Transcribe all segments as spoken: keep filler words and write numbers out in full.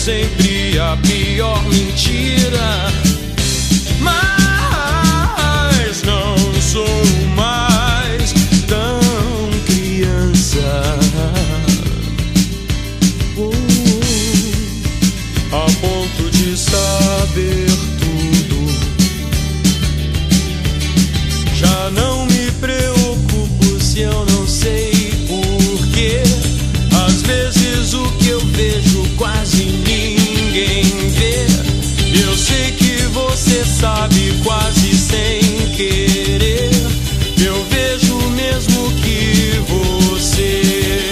sempre a pior mentira. Mas não sou mais tão criança, oh, a ponto de saber tudo. Já não me preocupo se eu não sei porquê. Às vezes o que eu vejo quase ninguém vê. Eu sei que você sabe quase sem querer. Eu vejo mesmo que você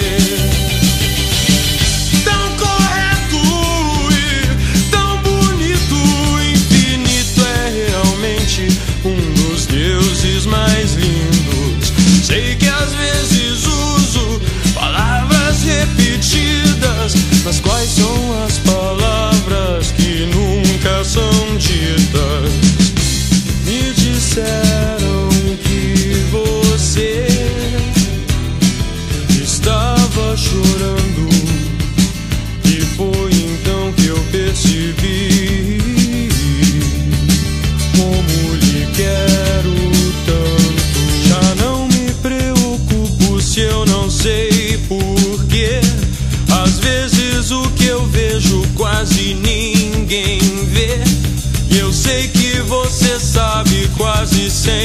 tão correto e tão bonito, infinito, é realmente um dos deuses mais lindos. Sei que às vezes uso palavras repetidas, mas quais são as palavras que nunca são ditas? Me disseram que você estava chorando, e foi então que eu percebi como lhe quero tanto. Já não me preocupo se eu não sei porquê. Às vezes o que eu vejo quase ninguém vê. Eu sei que você sabe quase sempre